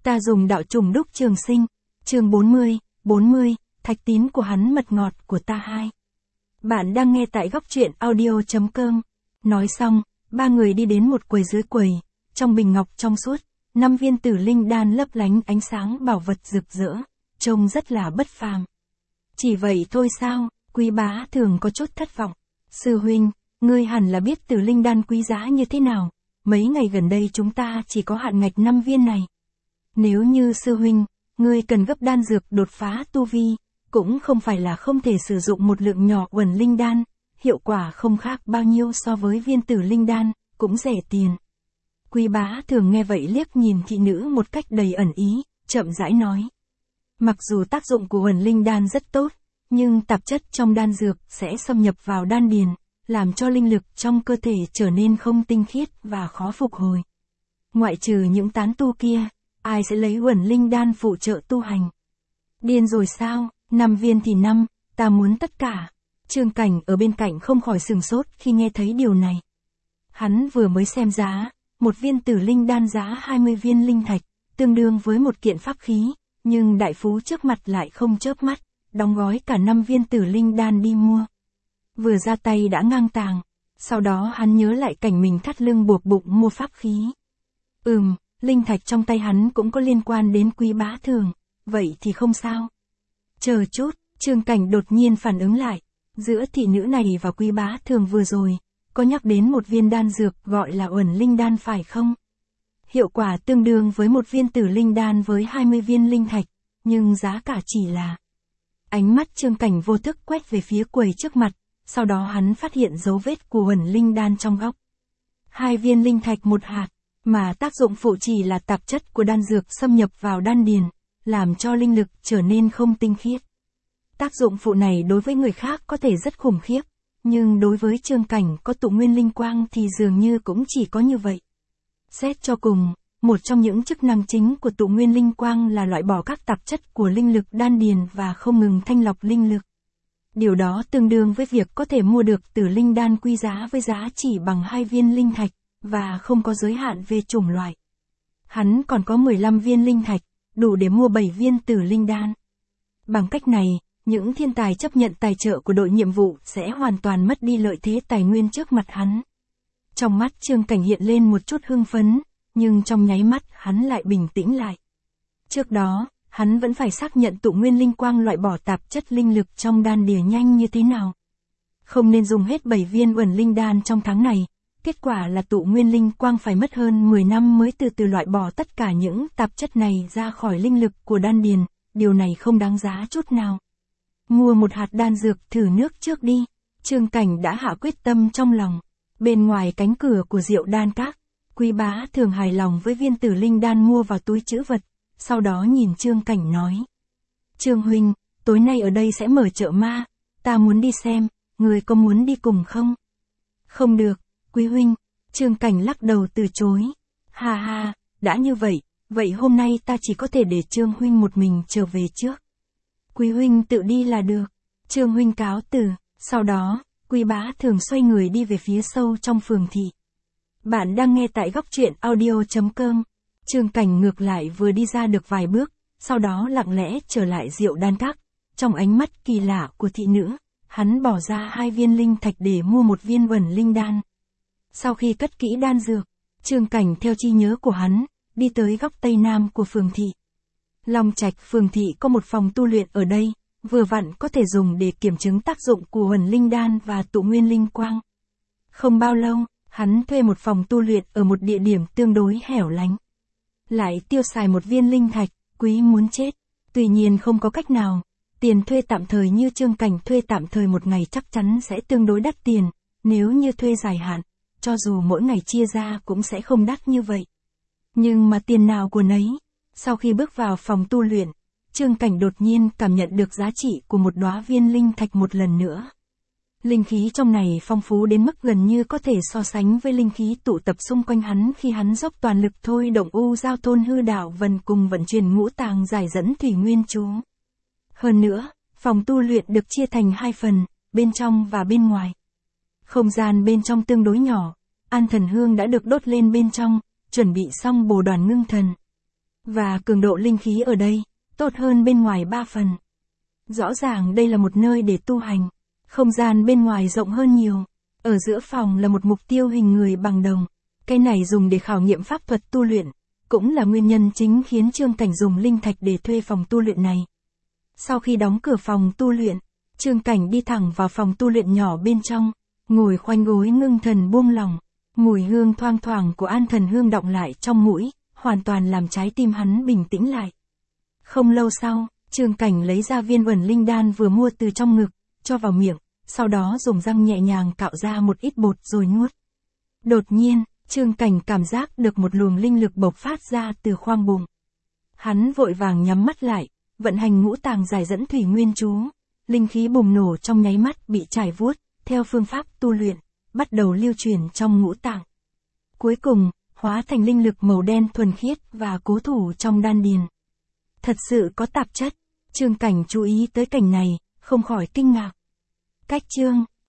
Ta dùng đạo trùng đúc trường sinh. Chương 40, thạch tín của hắn mật ngọt của ta 2. Bạn đang nghe tại góc truyện audio.com. Nói xong, ba người đi đến một quầy dưới quầy, trong bình ngọc trong suốt, 5 viên tử linh đan lấp lánh ánh sáng bảo vật rực rỡ, trông rất là bất phàm. Chỉ vậy thôi sao? Quý Bá Thường có chút thất vọng. Sư huynh, ngươi hẳn là biết tử linh đan quý giá như thế nào, mấy ngày gần đây chúng ta chỉ có hạn ngạch 5 viên này. Nếu như sư huynh, ngươi cần gấp đan dược đột phá tu vi, cũng không phải là không thể sử dụng một lượng nhỏ uẩn linh đan, hiệu quả không khác bao nhiêu so với viên tử linh đan, cũng rẻ tiền. Quý Bá Thường nghe vậy liếc nhìn thị nữ một cách đầy ẩn ý, chậm rãi nói. Mặc dù tác dụng của uẩn linh đan rất tốt, nhưng tạp chất trong đan dược sẽ xâm nhập vào đan điền, làm cho linh lực trong cơ thể trở nên không tinh khiết và khó phục hồi. Ngoại trừ những tán tu kia, ai sẽ lấy uẩn linh đan phụ trợ tu hành? Điên rồi sao? 5 viên thì 5, ta muốn tất cả. Trương Cảnh ở bên cạnh không khỏi sửng sốt khi nghe thấy điều này. Hắn vừa mới xem giá, một viên tử linh đan giá 20 viên linh thạch, tương đương với một kiện pháp khí, nhưng đại phú trước mặt lại không chớp mắt, đóng gói cả 5 viên tử linh đan đi mua. Vừa ra tay đã ngang tàng, sau đó hắn nhớ lại cảnh mình thắt lưng buộc bụng mua pháp khí. Linh thạch trong tay hắn cũng có liên quan đến Quý Bá Thường, vậy thì không sao. Chờ chút, Trương Cảnh đột nhiên phản ứng lại, giữa thị nữ này và Quý Bá Thường vừa rồi, có nhắc đến một viên đan dược gọi là uẩn linh đan phải không? Hiệu quả tương đương với một viên tử linh đan với 20 viên linh thạch, nhưng giá cả chỉ là... Ánh mắt Trương Cảnh vô thức quét về phía quầy trước mặt, sau đó hắn phát hiện dấu vết của uẩn linh đan trong góc. 2 viên linh thạch một hạt, mà tác dụng phụ chỉ là tạp chất của đan dược xâm nhập vào đan điền, làm cho linh lực trở nên không tinh khiết. Tác dụng phụ này đối với người khác có thể rất khủng khiếp, nhưng đối với Trương Cảnh có tụ nguyên linh quang thì dường như cũng chỉ có như vậy. Xét cho cùng, một trong những chức năng chính của tụ nguyên linh quang là loại bỏ các tạp chất của linh lực đan điền và không ngừng thanh lọc linh lực. Điều đó tương đương với việc có thể mua được tử linh đan quý giá với giá chỉ bằng 2 viên linh thạch, và không có giới hạn về chủng loại. Hắn còn có 15 viên linh thạch, đủ để mua 7 viên tử linh đan. Bằng cách này, những thiên tài chấp nhận tài trợ của đội nhiệm vụ sẽ hoàn toàn mất đi lợi thế tài nguyên trước mặt hắn. Trong mắt Trương Cảnh hiện lên một chút hưng phấn, nhưng trong nháy mắt hắn lại bình tĩnh lại. Trước đó, hắn vẫn phải xác nhận tụ nguyên linh quang loại bỏ tạp chất linh lực trong đan điền nhanh như thế nào. Không nên dùng hết 7 viên uẩn linh đan trong tháng này, kết quả là tụ nguyên linh quang phải mất hơn 10 năm mới từ từ loại bỏ tất cả những tạp chất này ra khỏi linh lực của đan điền, điều này không đáng giá chút nào. Mua một hạt đan dược thử nước trước đi, Trương Cảnh đã hạ quyết tâm trong lòng. Bên ngoài cánh cửa của Diệu Đan Các, Quý Bá Thường hài lòng với viên tử linh đan mua vào túi trữ vật, sau đó nhìn Trương Cảnh nói. Trương huynh, tối nay ở đây sẽ mở chợ ma, ta muốn đi xem, người có muốn đi cùng không? Không được, Quý huynh, Trương Cảnh lắc đầu từ chối. Ha ha, đã như vậy, vậy hôm nay ta chỉ có thể để Trương huynh một mình trở về trước. Quý huynh tự đi là được. Trương huynh cáo từ, sau đó, Quý Bá Thường xoay người đi về phía sâu trong phường thị. Bạn đang nghe tại góc truyện audio.com. Trương Cảnh ngược lại vừa đi ra được vài bước, sau đó lặng lẽ trở lại Diệu Đan Các. Trong ánh mắt kỳ lạ của thị nữ, hắn bỏ ra 2 viên linh thạch để mua một viên uẩn linh đan. Sau khi cất kỹ đan dược, Trương Cảnh theo trí nhớ của hắn, đi tới góc tây nam của phường thị. Long Trạch phường thị có một phòng tu luyện ở đây, vừa vặn có thể dùng để kiểm chứng tác dụng của uẩn linh đan và tụ nguyên linh quang. Không bao lâu, hắn thuê một phòng tu luyện ở một địa điểm tương đối hẻo lánh. Lại tiêu xài 1 viên linh thạch, quý muốn chết. Tuy nhiên không có cách nào, tiền thuê tạm thời như Trương Cảnh thuê tạm thời một ngày chắc chắn sẽ tương đối đắt tiền, nếu như thuê dài hạn, cho dù mỗi ngày chia ra cũng sẽ không đắt như vậy. Nhưng mà tiền nào của nấy. Sau khi bước vào phòng tu luyện, Trương Cảnh đột nhiên cảm nhận được giá trị của một đóa viên linh thạch một lần nữa. Linh khí trong này phong phú đến mức gần như có thể so sánh với linh khí tụ tập xung quanh hắn khi hắn dốc toàn lực thôi động U Giao Thôn Hư Đạo Vân cùng vận chuyển ngũ tàng giải dẫn thủy nguyên chú. Hơn nữa, phòng tu luyện được chia thành 2 phần, bên trong và bên ngoài. Không gian bên trong tương đối nhỏ, An Thần Hương đã được đốt lên bên trong, chuẩn bị xong bồ đoàn ngưng thần. Và cường độ linh khí ở đây, tốt hơn bên ngoài 3 phần. Rõ ràng đây là một nơi để tu hành. Không gian bên ngoài rộng hơn nhiều. Ở giữa phòng là một mục tiêu hình người bằng đồng. Cái này dùng để khảo nghiệm pháp thuật tu luyện. Cũng là nguyên nhân chính khiến Trương Cảnh dùng linh thạch để thuê phòng tu luyện này. Sau khi đóng cửa phòng tu luyện, Trương Cảnh đi thẳng vào phòng tu luyện nhỏ bên trong. Ngồi khoanh gối ngưng thần buông lỏng. Mùi hương thoang thoảng của an thần hương đọng lại trong mũi, hoàn toàn làm trái tim hắn bình tĩnh lại. Không lâu sau, Trương Cảnh lấy ra viên uẩn linh đan vừa mua từ trong ngực, cho vào miệng, sau đó dùng răng nhẹ nhàng cạo ra một ít bột rồi nuốt. Đột nhiên, Trương Cảnh cảm giác được một luồng linh lực bộc phát ra từ khoang bụng. Hắn vội vàng nhắm mắt lại, vận hành ngũ tàng giải dẫn thủy nguyên chú. Linh khí bùng nổ trong nháy mắt bị trải vuốt, theo phương pháp tu luyện, bắt đầu lưu truyền trong ngũ tạng. Cuối cùng, hóa thành linh lực màu đen thuần khiết và cố thủ trong đan điền. Thật sự có tạp chất. Trương Cảnh chú ý tới cảnh này, không khỏi kinh ngạc. Cách chương